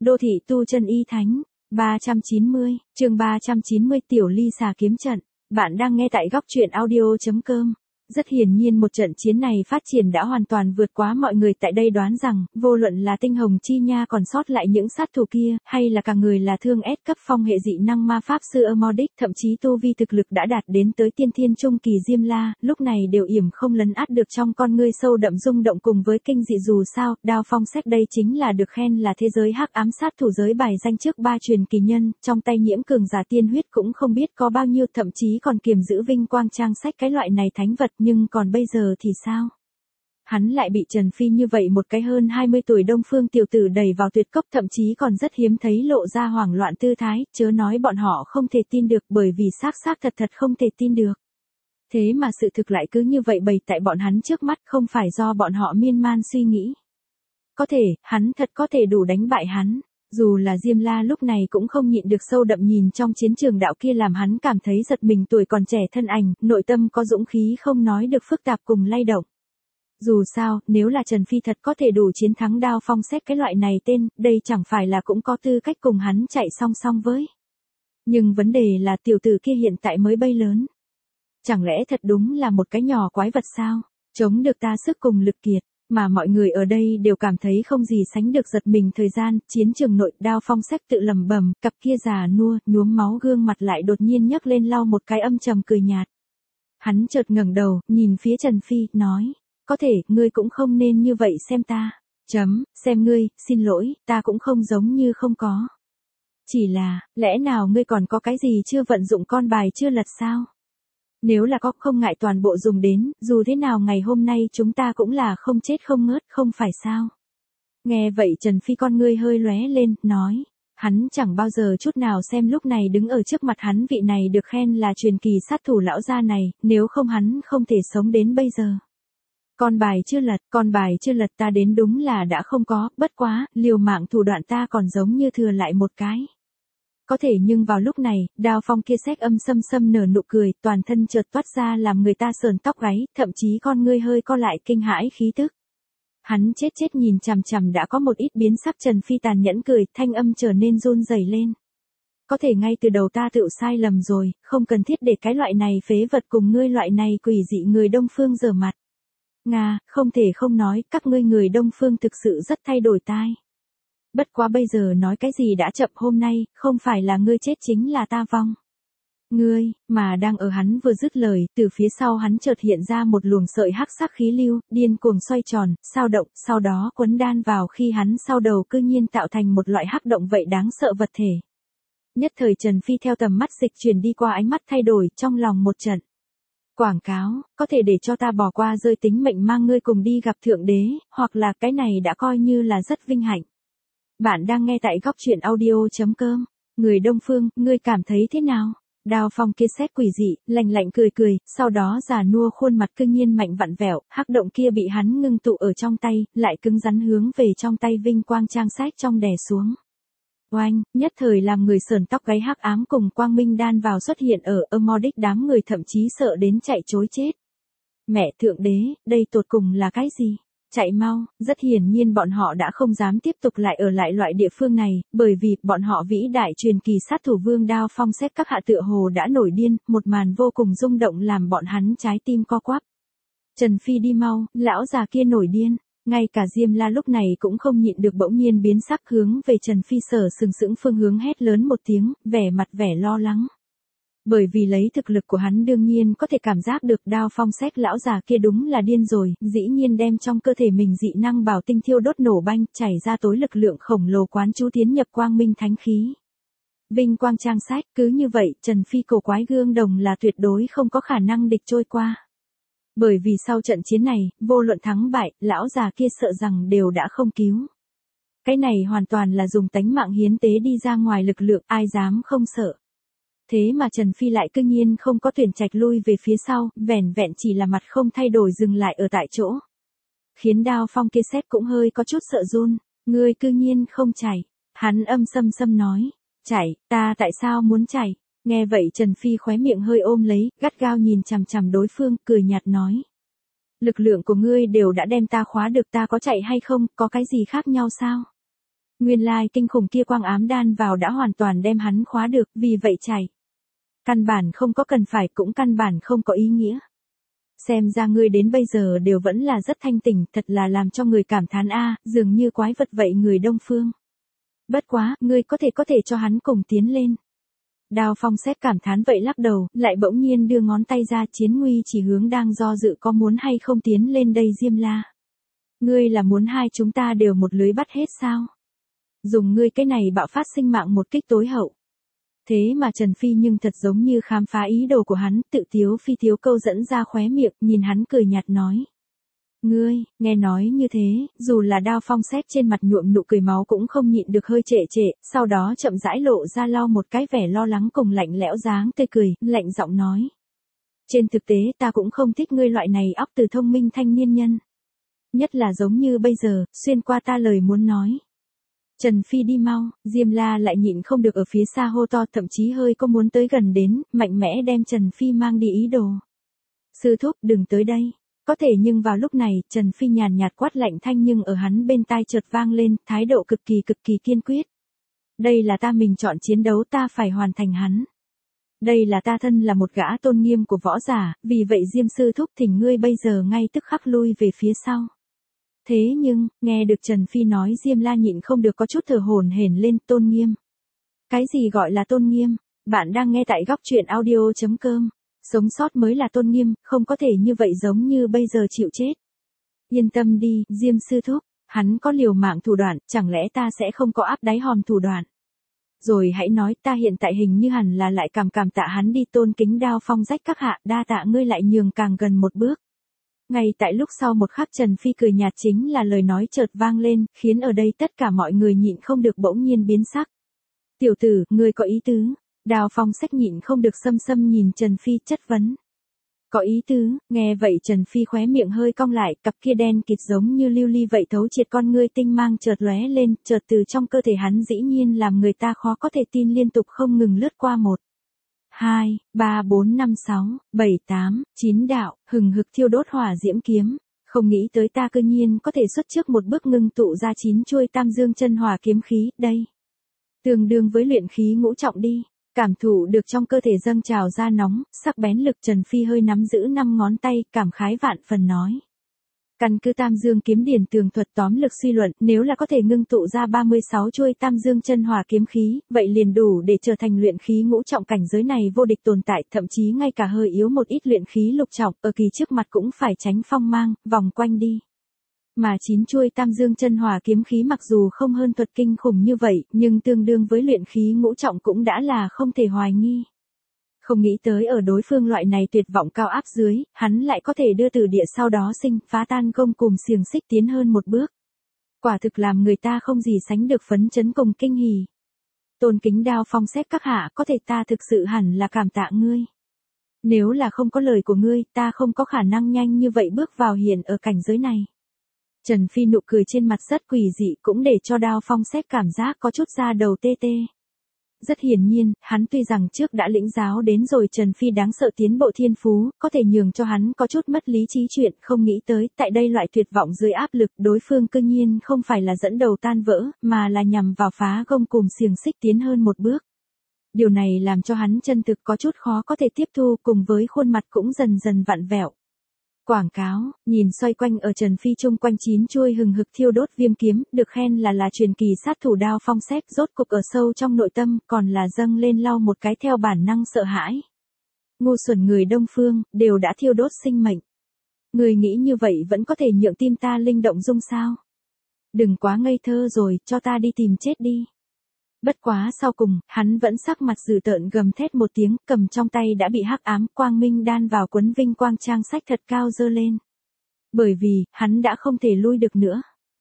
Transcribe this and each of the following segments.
Đô thị tu chân y thánh, 390, chương 390 tiểu ly xà kiếm trận. Bạn đang nghe tại góc truyện audio.com. Rất hiển nhiên một trận chiến này phát triển đã hoàn toàn vượt quá mọi người tại đây đoán rằng, vô luận là tinh hồng chi nha còn sót lại những sát thủ kia, hay là cả người là thương S cấp phong hệ dị năng ma pháp sư Amordic, thậm chí tu vi thực lực đã đạt đến tới tiên thiên trung kỳ Diêm La, lúc này đều yểm không lấn át được trong con ngươi sâu đậm rung động cùng với kinh dị. Dù sao, Đao Phong Sách đây chính là được khen là thế giới hắc ám sát thủ giới bài danh trước 3 truyền kỳ nhân, trong tay nhiễm cường giả tiên huyết cũng không biết có bao nhiêu, thậm chí còn kiềm giữ vinh quang trang sách cái loại này thánh vật, nhưng còn bây giờ thì sao? Hắn lại bị Trần Phi như vậy một cái hơn 20 tuổi Đông Phương tiểu tử đẩy vào tuyệt cốc, thậm chí còn rất hiếm thấy lộ ra hoảng loạn tư thái, chớ nói bọn họ không thể tin được, bởi vì xác thật không thể tin được. Thế mà sự thực lại cứ như vậy bày tại bọn hắn trước mắt, không phải do bọn họ miên man suy nghĩ. Có thể, hắn thật có thể đủ đánh bại hắn. Dù là Diêm La lúc này cũng không nhịn được sâu đậm nhìn trong chiến trường đạo kia, làm hắn cảm thấy giật mình. Tuổi còn trẻ thân ảnh, nội tâm có dũng khí không nói được phức tạp cùng lay động. Dù sao, nếu là Trần Phi thật có thể đủ chiến thắng Đao Phong Sách cái loại này tên, đây chẳng phải là cũng có tư cách cùng hắn chạy song song với. Nhưng vấn đề là tiểu tử kia hiện tại mới bay lớn. Chẳng lẽ thật đúng là một cái nhỏ quái vật sao, chống được ta sức cùng lực kiệt. Mà mọi người ở đây đều cảm thấy không gì sánh được giật mình. Thời gian, chiến trường nội, Đao Phong Sách tự lẩm bẩm, cặp kia già nua, nhuốm máu gương mặt lại đột nhiên nhấc lên lau một cái âm trầm cười nhạt. Hắn chợt ngẩng đầu, nhìn phía Trần Phi, nói, có thể, ngươi cũng không nên như vậy xem ta. Xem ngươi, xin lỗi, ta cũng không giống như không có. Chỉ là, lẽ nào ngươi còn có cái gì chưa vận dụng, con bài chưa lật sao? Nếu là có, không ngại toàn bộ dùng đến, dù thế nào ngày hôm nay chúng ta cũng là không chết không ngớt, không phải sao? Nghe vậy Trần Phi con ngươi hơi lóe lên, nói, hắn chẳng bao giờ chút nào xem lúc này đứng ở trước mặt hắn vị này được khen là truyền kỳ sát thủ lão gia này, nếu không hắn không thể sống đến bây giờ. Con bài chưa lật ta đến đúng là đã không có, bất quá, liều mạng thủ đoạn ta còn giống như thừa lại một cái. Có thể, nhưng vào lúc này, Đao Phong kia Sách âm sâm nở nụ cười, toàn thân chợt toát ra làm người ta sờn tóc gáy, thậm chí con ngươi hơi co lại kinh hãi khí tức. Hắn chết nhìn chằm đã có một ít biến sắc Trần Phi, tàn nhẫn cười, thanh âm trở nên run rẩy lên. Có thể ngay từ đầu ta tự sai lầm rồi, không cần thiết để cái loại này phế vật cùng ngươi loại này quỷ dị người Đông Phương rửa mặt. Nga, không thể không nói, các ngươi người Đông Phương thực sự rất thay đổi tai. Bất quá bây giờ nói cái gì đã chậm, hôm nay, không phải là ngươi chết chính là ta vong. Ngươi, mà đang ở hắn vừa dứt lời, từ phía sau hắn chợt hiện ra một luồng sợi hắc sắc khí lưu, điên cuồng xoay tròn, sao động, sau đó quấn đan vào khi hắn sau đầu, cư nhiên tạo thành một loại hắc động vậy đáng sợ vật thể. Nhất thời Trần Phi theo tầm mắt dịch chuyển đi qua, ánh mắt thay đổi, trong lòng một trận quảng cáo, có thể để cho ta bỏ qua rơi tính mệnh mang ngươi cùng đi gặp Thượng Đế, hoặc là cái này đã coi như là rất vinh hạnh. Bạn đang nghe tại góc truyện audio.com. Người Đông Phương, ngươi cảm thấy thế nào? Đao Phong kia Sách quỷ dị, lạnh cười, sau đó già nua khuôn mặt cương nhiên mạnh vặn vẹo, hắc động kia bị hắn ngưng tụ ở trong tay, lại cứng rắn hướng về trong tay vinh quang trang sách trong đè xuống. Oanh, nhất thời làm người sờn tóc gáy, hắc ám cùng quang minh đan vào xuất hiện ở Amordic, đám người thậm chí sợ đến chạy trối chết. Mẹ Thượng Đế, đây tột cùng là cái gì? Chạy mau, rất hiển nhiên bọn họ đã không dám tiếp tục lại ở lại loại địa phương này, bởi vì bọn họ vĩ đại truyền kỳ sát thủ vương Đao Phong Sách các hạ tựa hồ đã nổi điên, một màn vô cùng rung động làm bọn hắn trái tim co quắp. Trần Phi đi mau, lão già kia nổi điên. Ngay cả Diêm La lúc này cũng không nhịn được bỗng nhiên biến sắc, hướng về Trần Phi sở sừng phương hướng hét lớn một tiếng, vẻ mặt vẻ lo lắng. Bởi vì lấy thực lực của hắn đương nhiên có thể cảm giác được Đao Phong Sách lão già kia đúng là điên rồi, dĩ nhiên đem trong cơ thể mình dị năng bảo tinh thiêu đốt nổ banh, chảy ra tối lực lượng khổng lồ quán chú tiến nhập quang minh thánh khí. Vinh quang trang sách, cứ như vậy, Trần Phi cổ quái gương đồng là tuyệt đối không có khả năng địch trôi qua. Bởi vì sau trận chiến này, vô luận thắng bại, lão già kia sợ rằng đều đã không cứu. Cái này hoàn toàn là dùng tánh mạng hiến tế đi ra ngoài lực lượng, ai dám không sợ. Thế mà Trần Phi lại cư nhiên không có tuyển trạch lui về phía sau, vẻn vẹn chỉ là mặt không thay đổi dừng lại ở tại chỗ. Khiến Đao Phong kia Sách cũng hơi có chút sợ run, ngươi cư nhiên không chạy. Hắn âm sâm nói, chạy, ta tại sao muốn chạy? Nghe vậy Trần Phi khóe miệng hơi ôm lấy, gắt gao nhìn chằm đối phương, cười nhạt nói. Lực lượng của ngươi đều đã đem ta khóa được, ta có chạy hay không, có cái gì khác nhau sao? Nguyên lai kinh khủng kia quang ám đan vào đã hoàn toàn đem hắn khóa được, vì vậy chạy. Căn bản không có cần phải, cũng căn bản không có ý nghĩa. Xem ra ngươi đến bây giờ đều vẫn là rất thanh tỉnh, thật là làm cho người cảm thán a, dường như quái vật vậy người Đông Phương. Bất quá, ngươi có thể cho hắn cùng tiến lên. Đào Phong xét cảm thán vậy lắc đầu, lại bỗng nhiên đưa ngón tay ra, Chiến Nguy chỉ hướng đang do dự có muốn hay không tiến lên đây Diêm La. Ngươi là muốn hai chúng ta đều một lưới bắt hết sao? Dùng ngươi cái này bạo phát sinh mạng một kích tối hậu. Thế mà Trần Phi nhưng thật giống như khám phá ý đồ của hắn, tự tiếu phi tiếu câu dẫn ra khóe miệng, nhìn hắn cười nhạt nói. Ngươi, nghe nói như thế, dù là Đao Phong xét trên mặt nhuộm nụ cười máu cũng không nhịn được hơi trệ trệ, sau đó chậm rãi lộ ra lau một cái vẻ lo lắng cùng lạnh lẽo dáng tươi cười, lạnh giọng nói. Trên thực tế ta cũng không thích ngươi loại này óc từ thông minh thanh niên nhân. Nhất là giống như bây giờ, xuyên qua ta lời muốn nói. Trần Phi đi mau, Diêm La lại nhịn không được ở phía xa hô to, thậm chí hơi có muốn tới gần đến, mạnh mẽ đem Trần Phi mang đi ý đồ. Sư thúc đừng tới đây. Có thể nhưng vào lúc này, Trần Phi nhàn nhạt quát lạnh thanh nhưng ở hắn bên tai chợt vang lên, thái độ cực kỳ kiên quyết. Đây là ta mình chọn chiến đấu, ta phải hoàn thành hắn. Đây là ta thân là một gã tôn nghiêm của võ giả, vì vậy Diêm sư thúc thỉnh ngươi bây giờ ngay tức khắc lui về phía sau. Thế nhưng, nghe được Trần Phi nói Diêm La nhịn không được có chút thở hổn hển lên, tôn nghiêm. Cái gì gọi là tôn nghiêm? Bạn đang nghe tại góc truyện audio.com. Sống sót mới là tôn nghiêm, không có thể như vậy giống như bây giờ chịu chết. Yên tâm đi, Diêm sư thúc, hắn có liều mạng thủ đoạn, chẳng lẽ ta sẽ không có áp đáy hòm thủ đoạn. Rồi hãy nói, ta hiện tại hình như hẳn là lại cảm tạ hắn đi, tôn kính Đao Phong rách các hạ, đa tạ ngươi lại nhường càng gần một bước. Ngay tại lúc sau một khắc Trần Phi cười nhạt chính là lời nói chợt vang lên, khiến ở đây tất cả mọi người nhịn không được bỗng nhiên biến sắc. Tiểu tử, ngươi có ý tứ? Đào Phong sách nhịn không được xâm nhìn Trần Phi chất vấn. Có ý tứ, nghe vậy Trần Phi khóe miệng hơi cong lại, cặp kia đen kịt giống như lưu ly vậy thấu triệt con ngươi tinh mang chợt lóe lên, chợt từ trong cơ thể hắn dĩ nhiên làm người ta khó có thể tin liên tục không ngừng lướt qua 1, 2, 3, 4, 5, 6, 7, 8, 9 đạo, hừng hực thiêu đốt hỏa diễm kiếm. Không nghĩ tới ta cơ nhiên có thể xuất trước một bước ngưng tụ ra 9 chuôi tam dương chân hỏa kiếm khí, đây. Tương đương với luyện khí ngũ trọng đi. Cảm thụ được trong cơ thể dâng trào ra nóng, sắc bén lực Trần Phi hơi nắm giữ 5 ngón tay, cảm khái vạn phần nói. Căn cứ tam dương kiếm điển tường thuật tóm lực suy luận, nếu là có thể ngưng tụ ra 36 chuôi tam dương chân hỏa kiếm khí, vậy liền đủ để trở thành luyện khí ngũ trọng cảnh giới này vô địch tồn tại, thậm chí ngay cả hơi yếu một ít luyện khí lục trọng, ở kỳ trước mặt cũng phải tránh phong mang, vòng quanh đi. Mà 9 chuôi tam dương chân hỏa kiếm khí mặc dù không hơn thuật kinh khủng như vậy, nhưng tương đương với luyện khí ngũ trọng cũng đã là không thể hoài nghi. Không nghĩ tới ở đối phương loại này tuyệt vọng cao áp dưới, hắn lại có thể đưa từ địa sau đó sinh phá tan gông cùm xiềng xích tiến hơn một bước. Quả thực làm người ta không gì sánh được phấn chấn cùng kinh hỉ. Tôn kính Đao Phong xét các hạ, có thể ta thực sự hẳn là cảm tạ ngươi. Nếu là không có lời của ngươi, ta không có khả năng nhanh như vậy bước vào hiện ở cảnh giới này. Trần Phi nụ cười trên mặt rất quỷ dị cũng để cho Đao Phong xét cảm giác có chút da đầu tê tê. Rất hiển nhiên, hắn tuy rằng trước đã lĩnh giáo đến rồi Trần Phi đáng sợ tiến bộ thiên phú, có thể nhường cho hắn có chút mất lý trí chuyện, không nghĩ tới, tại đây loại tuyệt vọng dưới áp lực, đối phương cư nhiên không phải là dẫn đầu tan vỡ, mà là nhằm vào phá gông cùm xiềng xích tiến hơn một bước. Điều này làm cho hắn chân thực có chút khó có thể tiếp thu, cùng với khuôn mặt cũng dần dần vặn vẹo. Quảng cáo, nhìn xoay quanh ở Trần Phi chung quanh 9 chuôi hừng hực thiêu đốt viêm kiếm, được khen là truyền kỳ sát thủ Đao Phong xét, rốt cục ở sâu trong nội tâm, còn là dâng lên lau một cái theo bản năng sợ hãi. Ngu xuẩn người Đông Phương, đều đã thiêu đốt sinh mệnh. Người nghĩ như vậy vẫn có thể nhượng tim ta linh động dung sao? Đừng quá ngây thơ rồi, cho ta đi tìm chết đi. Bất quá sau cùng, hắn vẫn sắc mặt dữ tợn gầm thét một tiếng, cầm trong tay đã bị hắc ám quang minh đan vào quấn vinh quang trang sách thật cao dơ lên. Bởi vì, hắn đã không thể lui được nữa.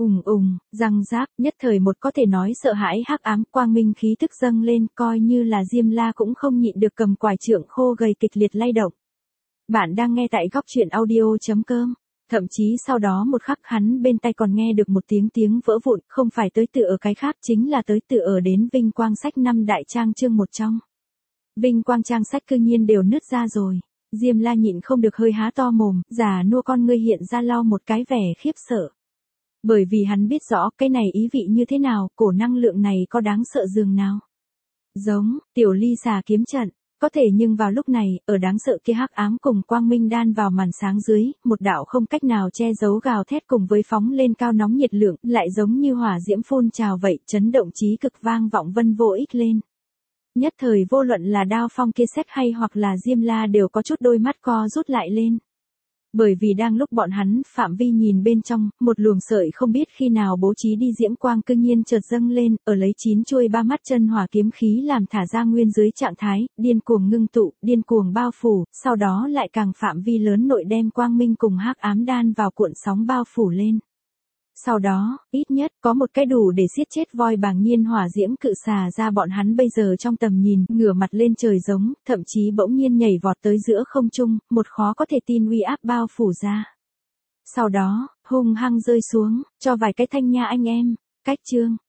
Răng rác, nhất thời một có thể nói sợ hãi hắc ám quang minh khí tức dâng lên, coi như là Diêm La cũng không nhịn được cầm quải trượng khô gầy kịch liệt lay động. Bạn đang nghe tại góc truyện audio.com. Thậm chí sau đó một khắc hắn bên tai còn nghe được một tiếng vỡ vụn, không phải tới tự ở cái khác chính là tới tự ở đến vinh quang sách 5 đại trang chương một trong. Vinh quang trang sách cư nhiên đều nứt ra rồi. Diêm La nhịn không được hơi há to mồm, già nua con ngươi hiện ra lau một cái vẻ khiếp sợ. Bởi vì hắn biết rõ cái này ý vị như thế nào, cổ năng lượng này có đáng sợ dường nào. Giống, tiểu ly xà kiếm trận. Có thể nhưng vào lúc này, ở đáng sợ kia hắc ám cùng quang minh đan vào màn sáng dưới, một đạo không cách nào che giấu gào thét cùng với phóng lên cao nóng nhiệt lượng, lại giống như hỏa diễm phun trào vậy, chấn động trí cực vang vọng vân vô ích lên. Nhất thời vô luận là Đao Phong kia xét hay hoặc là Diêm La đều có chút đôi mắt co rút lại lên. Bởi vì đang lúc bọn hắn phạm vi nhìn bên trong, một luồng sợi không biết khi nào bố trí đi diễm quang cương nhiên chợt dâng lên, ở lấy 9 chuôi 3 mắt chân hỏa kiếm khí làm thả ra nguyên dưới trạng thái, điên cuồng ngưng tụ, điên cuồng bao phủ, sau đó lại càng phạm vi lớn nội đem quang minh cùng hắc ám đan vào cuộn sóng bao phủ lên. Sau đó, ít nhất, có một cái đủ để giết chết voi bàng nhiên hỏa diễm cự xà ra bọn hắn bây giờ trong tầm nhìn, ngửa mặt lên trời giống, thậm chí bỗng nhiên nhảy vọt tới giữa không trung, một khó có thể tin uy áp bao phủ ra. Sau đó, hung hăng rơi xuống, cho vài cái thanh nha anh em, cách chương.